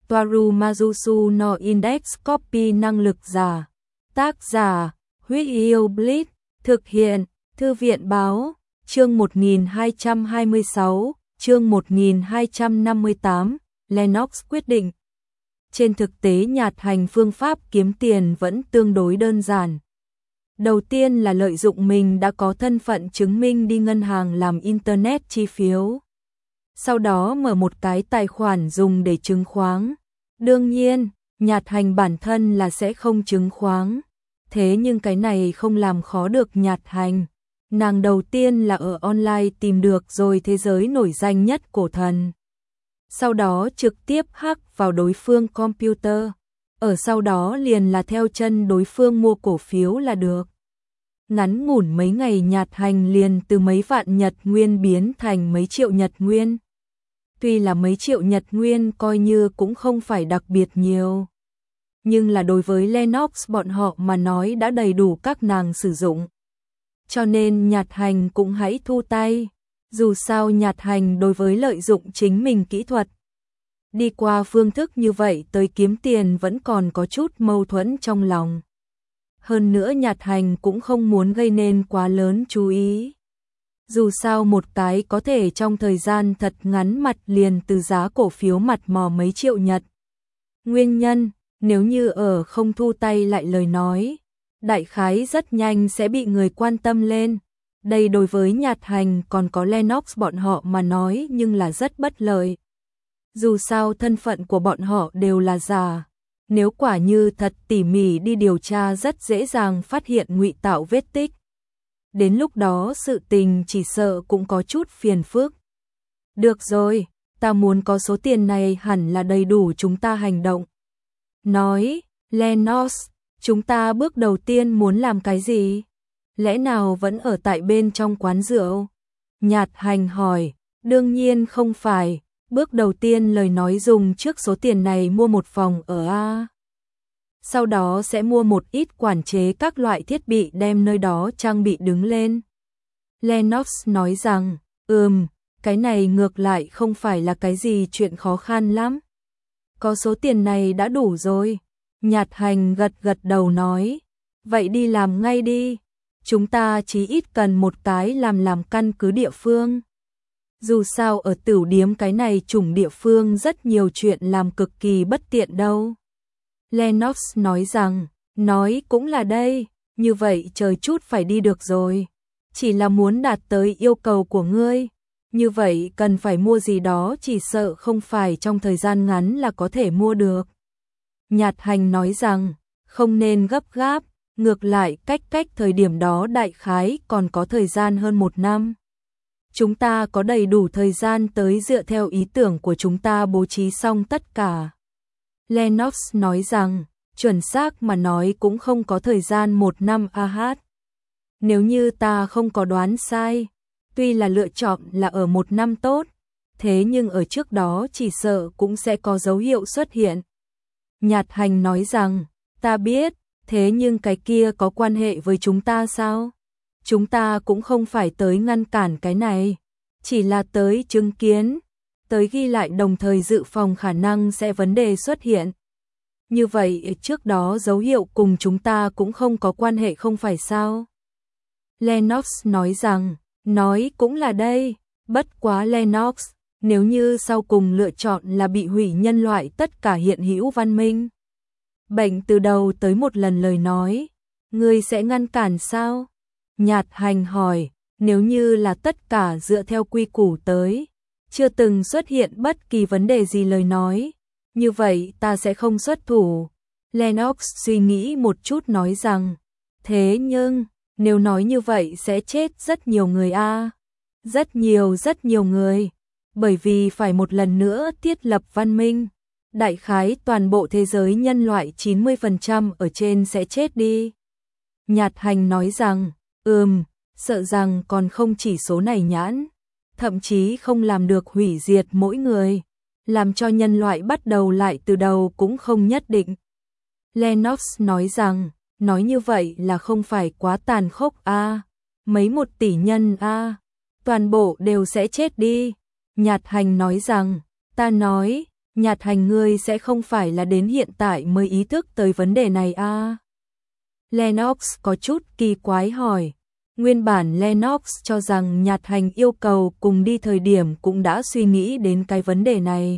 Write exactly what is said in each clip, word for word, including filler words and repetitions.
Toaru Majusu no Index Copy năng lực giả. Tác giả, Huyết Yêu Blitz, thực hiện, Thư viện báo, chương một nghìn hai trăm hai mươi sáu, chương một nghìn hai trăm năm mươi tám, Lennox quyết định. Trên thực tế Nhạt Hành phương pháp kiếm tiền vẫn tương đối đơn giản. Đầu tiên là lợi dụng mình đã có thân phận chứng minh đi ngân hàng làm internet chi phiếu. Sau đó mở một cái tài khoản dùng để chứng khoán. Đương nhiên, Nhạt Hành bản thân là sẽ không chứng khoán. Thế nhưng cái này không làm khó được Nhạt Hành. Nàng đầu tiên là ở online tìm được rồi thế giới nổi danh nhất cổ thần. Sau đó trực tiếp hack vào đối phương computer. Ở sau đó liền là theo chân đối phương mua cổ phiếu là được. Ngắn ngủn mấy ngày Nhạt Hành liền từ mấy vạn Nhật Nguyên biến thành mấy triệu Nhật Nguyên. Tuy là mấy triệu Nhật Nguyên coi như cũng không phải đặc biệt nhiều. Nhưng là đối với Lennox bọn họ mà nói đã đầy đủ các nàng sử dụng. Cho nên Nhạt Hành cũng hãy thu tay. Dù sao Nhạt Hành đối với lợi dụng chính mình kỹ thuật. Đi qua phương thức như vậy tới kiếm tiền vẫn còn có chút mâu thuẫn trong lòng. Hơn nữa Nhạt Hành cũng không muốn gây nên quá lớn chú ý. Dù sao một cái có thể trong thời gian thật ngắn mặt liền từ giá cổ phiếu mặt mò mấy triệu Nhật. Nguyên nhân, nếu như ở không thu tay lại lời nói, đại khái rất nhanh sẽ bị người quan tâm lên. Đây đối với Nhạt Hành còn có Lennox bọn họ mà nói nhưng là rất bất lợi. Dù sao thân phận của bọn họ đều là giả. Nếu quả như thật tỉ mỉ đi điều tra rất dễ dàng phát hiện ngụy tạo vết tích. Đến lúc đó sự tình chỉ sợ cũng có chút phiền phức. Được rồi, ta muốn có số tiền này hẳn là đầy đủ chúng ta hành động. Nói, Lennox, chúng ta bước đầu tiên muốn làm cái gì? Lẽ nào vẫn ở tại bên trong quán rượu? Nhạt Hành hỏi, đương nhiên không phải. Bước đầu tiên lời nói dùng trước số tiền này mua một phòng ở A. Sau đó sẽ mua một ít quản chế các loại thiết bị đem nơi đó trang bị đứng lên. Lennox nói rằng, ừm, cái này ngược lại không phải là cái gì chuyện khó khăn lắm. Có số tiền này đã đủ rồi. Nhạt Hành gật gật đầu nói, vậy đi làm ngay đi. Chúng ta chỉ ít cần một cái làm làm căn cứ địa phương. Dù sao ở Tửu Điếm cái này chủng địa phương rất nhiều chuyện làm cực kỳ bất tiện đâu. Lennox nói rằng, nói cũng là đây, như vậy chờ chút phải đi được rồi. Chỉ là muốn đạt tới yêu cầu của ngươi. Như vậy cần phải mua gì đó chỉ sợ không phải trong thời gian ngắn là có thể mua được. Nhạt Hành nói rằng, không nên gấp gáp, ngược lại cách cách thời điểm đó đại khái còn có thời gian hơn một năm. Chúng ta có đầy đủ thời gian tới dựa theo ý tưởng của chúng ta bố trí xong tất cả. Lennox nói rằng, chuẩn xác mà nói cũng không có thời gian một năm a hát. Nếu như ta không có đoán sai, tuy là lựa chọn là ở một năm tốt, thế nhưng ở trước đó chỉ sợ cũng sẽ có dấu hiệu xuất hiện. Nhạt Hành nói rằng, ta biết, thế nhưng cái kia có quan hệ với chúng ta sao? Chúng ta cũng không phải tới ngăn cản cái này, chỉ là tới chứng kiến, tới ghi lại đồng thời dự phòng khả năng sẽ vấn đề xuất hiện. Như vậy trước đó dấu hiệu cùng chúng ta cũng không có quan hệ không phải sao? Lennox nói rằng, nói cũng là đây, bất quá Lennox, nếu như sau cùng lựa chọn là bị hủy nhân loại tất cả hiện hữu văn minh. Bệnh từ đầu tới một lần lời nói, ngươi sẽ ngăn cản sao? Nhạt Hành hỏi, nếu như là tất cả dựa theo quy củ tới, chưa từng xuất hiện bất kỳ vấn đề gì lời nói, như vậy ta sẽ không xuất thủ. Lennox suy nghĩ một chút nói rằng, thế nhưng, nếu nói như vậy sẽ chết rất nhiều người a, à. Rất nhiều rất nhiều người, bởi vì phải một lần nữa thiết lập văn minh. Đại khái toàn bộ thế giới nhân loại chín mươi phần trăm ở trên sẽ chết đi. Nhạt Hành nói rằng, ừm, sợ rằng còn không chỉ số này nhãn, thậm chí không làm được hủy diệt mỗi người, làm cho nhân loại bắt đầu lại từ đầu cũng không nhất định. Lennox nói rằng, nói như vậy là không phải quá tàn khốc a, à, mấy một tỷ nhân a, à, toàn bộ đều sẽ chết đi. Nhạt Hành nói rằng, ta nói, Nhạt Hành ngươi sẽ không phải là đến hiện tại mới ý thức tới vấn đề này à? Lennox có chút kỳ quái hỏi. Nguyên bản Lennox cho rằng Nhạt Hành yêu cầu cùng đi thời điểm cũng đã suy nghĩ đến cái vấn đề này.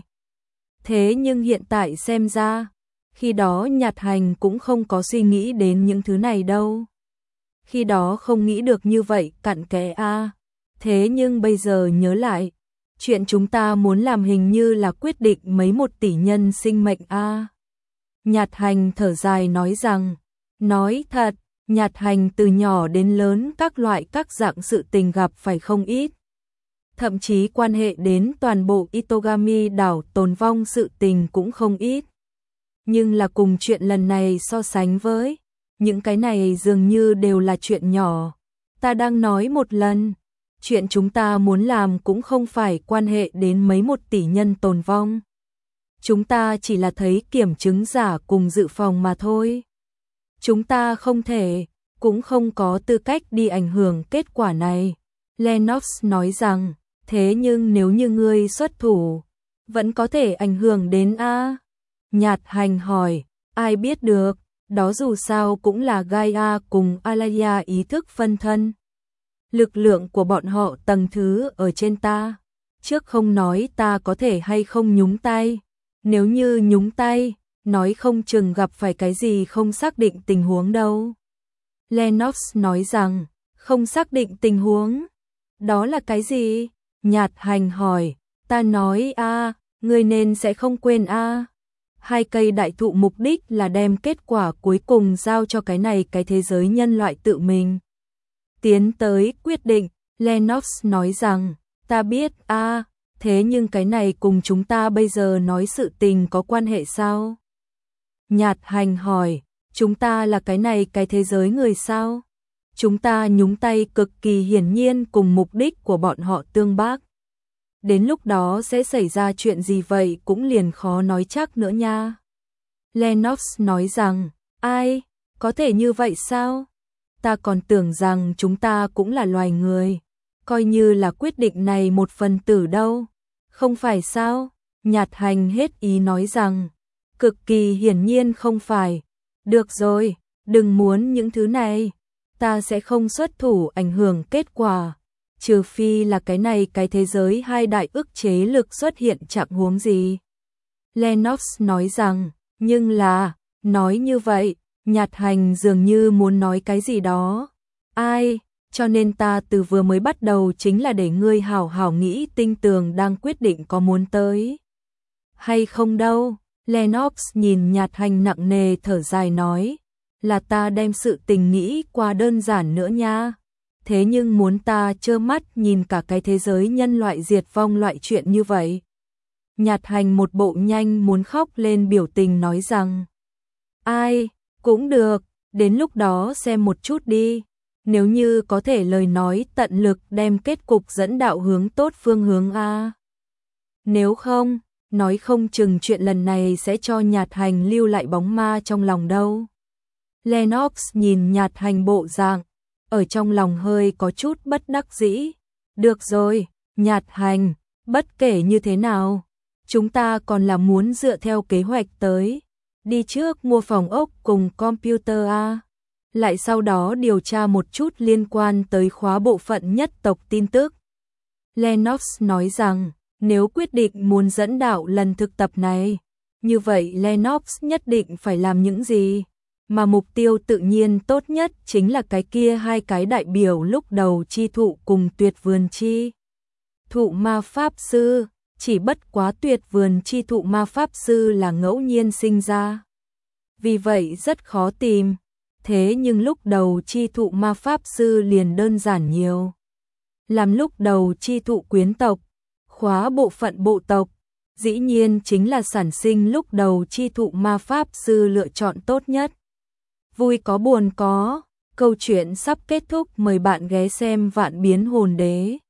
Thế nhưng hiện tại xem ra, khi đó Nhạt Hành cũng không có suy nghĩ đến những thứ này đâu. Khi đó không nghĩ được như vậy cặn kẽ a. Thế nhưng bây giờ nhớ lại, chuyện chúng ta muốn làm hình như là quyết định mấy một tỷ nhân sinh mệnh a. Nhạt Hành thở dài nói rằng, nói thật, Nhạt Hành từ nhỏ đến lớn các loại các dạng sự tình gặp phải không ít. Thậm chí quan hệ đến toàn bộ Itogami đảo tồn vong sự tình cũng không ít. Nhưng là cùng chuyện lần này so sánh với, những cái này dường như đều là chuyện nhỏ. Ta đang nói một lần, chuyện chúng ta muốn làm cũng không phải quan hệ đến mấy một tỷ nhân tồn vong. Chúng ta chỉ là thấy kiểm chứng giả cùng dự phòng mà thôi. Chúng ta không thể, cũng không có tư cách đi ảnh hưởng kết quả này. Lennox nói rằng, thế nhưng nếu như ngươi xuất thủ, vẫn có thể ảnh hưởng đến A. Nhạt Hành hỏi, ai biết được, đó dù sao cũng là Gaia cùng Alaya ý thức phân thân. Lực lượng của bọn họ tầng thứ ở trên ta. Trước không nói ta có thể hay không nhúng tay. Nếu như nhúng tay, nói không chừng gặp phải cái gì không xác định tình huống đâu. Lennox nói rằng, không xác định tình huống. Đó là cái gì? Nhạt Hành hỏi, ta nói a, ngươi nên sẽ không quên a. Hai cây đại thụ mục đích là đem kết quả cuối cùng giao cho cái này cái thế giới nhân loại tự mình. Tiến tới quyết định, Lennox nói rằng, ta biết a, thế nhưng cái này cùng chúng ta bây giờ nói sự tình có quan hệ sao? Nhạt Hành hỏi, chúng ta là cái này cái thế giới người sao? Chúng ta nhúng tay cực kỳ hiển nhiên cùng mục đích của bọn họ tương bác. Đến lúc đó sẽ xảy ra chuyện gì vậy cũng liền khó nói chắc nữa nha. Lennox nói rằng, ai, có thể như vậy sao? Ta còn tưởng rằng chúng ta cũng là loài người, coi như là quyết định này một phần tử đâu. Không phải sao? Nhạt Hành hết ý nói rằng, cực kỳ hiển nhiên không phải. Được rồi, đừng muốn những thứ này. Ta sẽ không xuất thủ ảnh hưởng kết quả. Trừ phi là cái này cái thế giới hai đại ức chế lực xuất hiện trạng huống gì. Lennox nói rằng, nhưng là, nói như vậy, Nhạt Hành dường như muốn nói cái gì đó. Ai, cho nên ta từ vừa mới bắt đầu chính là để ngươi hảo hảo nghĩ tinh tường đang quyết định có muốn tới. Hay không đâu, Lennox nhìn Nhạt Hành nặng nề thở dài nói, là ta đem sự tình nghĩ qua đơn giản nữa nha. Thế nhưng muốn ta trơ mắt nhìn cả cái thế giới nhân loại diệt vong loại chuyện như vậy. Nhạt Hành một bộ nhanh muốn khóc lên biểu tình nói rằng, ai, cũng được, đến lúc đó xem một chút đi. Nếu như có thể lời nói tận lực đem kết cục dẫn đạo hướng tốt phương hướng A. Nếu không, nói không chừng chuyện lần này sẽ cho Nhạt Hành lưu lại bóng ma trong lòng đâu. Lennox nhìn Nhạt Hành bộ dạng, ở trong lòng hơi có chút bất đắc dĩ. Được rồi, Nhạt Hành, bất kể như thế nào, chúng ta còn là muốn dựa theo kế hoạch tới. Đi trước mua phòng ốc cùng computer A. Lại sau đó điều tra một chút liên quan tới khóa bộ phận nhất tộc tin tức. Lennox nói rằng, nếu quyết định muốn dẫn đạo lần thực tập này, như vậy Lennox nhất định phải làm những gì? Mà mục tiêu tự nhiên tốt nhất chính là cái kia hai cái đại biểu lúc đầu chi thụ cùng tuyệt vườn chi thụ ma pháp sư, chỉ bất quá tuyệt vườn chi thụ ma pháp sư là ngẫu nhiên sinh ra. Vì vậy rất khó tìm, thế nhưng lúc đầu chi thụ ma pháp sư liền đơn giản nhiều. Làm lúc đầu chi thụ quyến tộc, khóa bộ phận bộ tộc, dĩ nhiên chính là sản sinh lúc đầu chi thụ ma pháp sư lựa chọn tốt nhất. Vui có buồn có, câu chuyện sắp kết thúc, mời bạn ghé xem Vạn Biến Hồn Đế.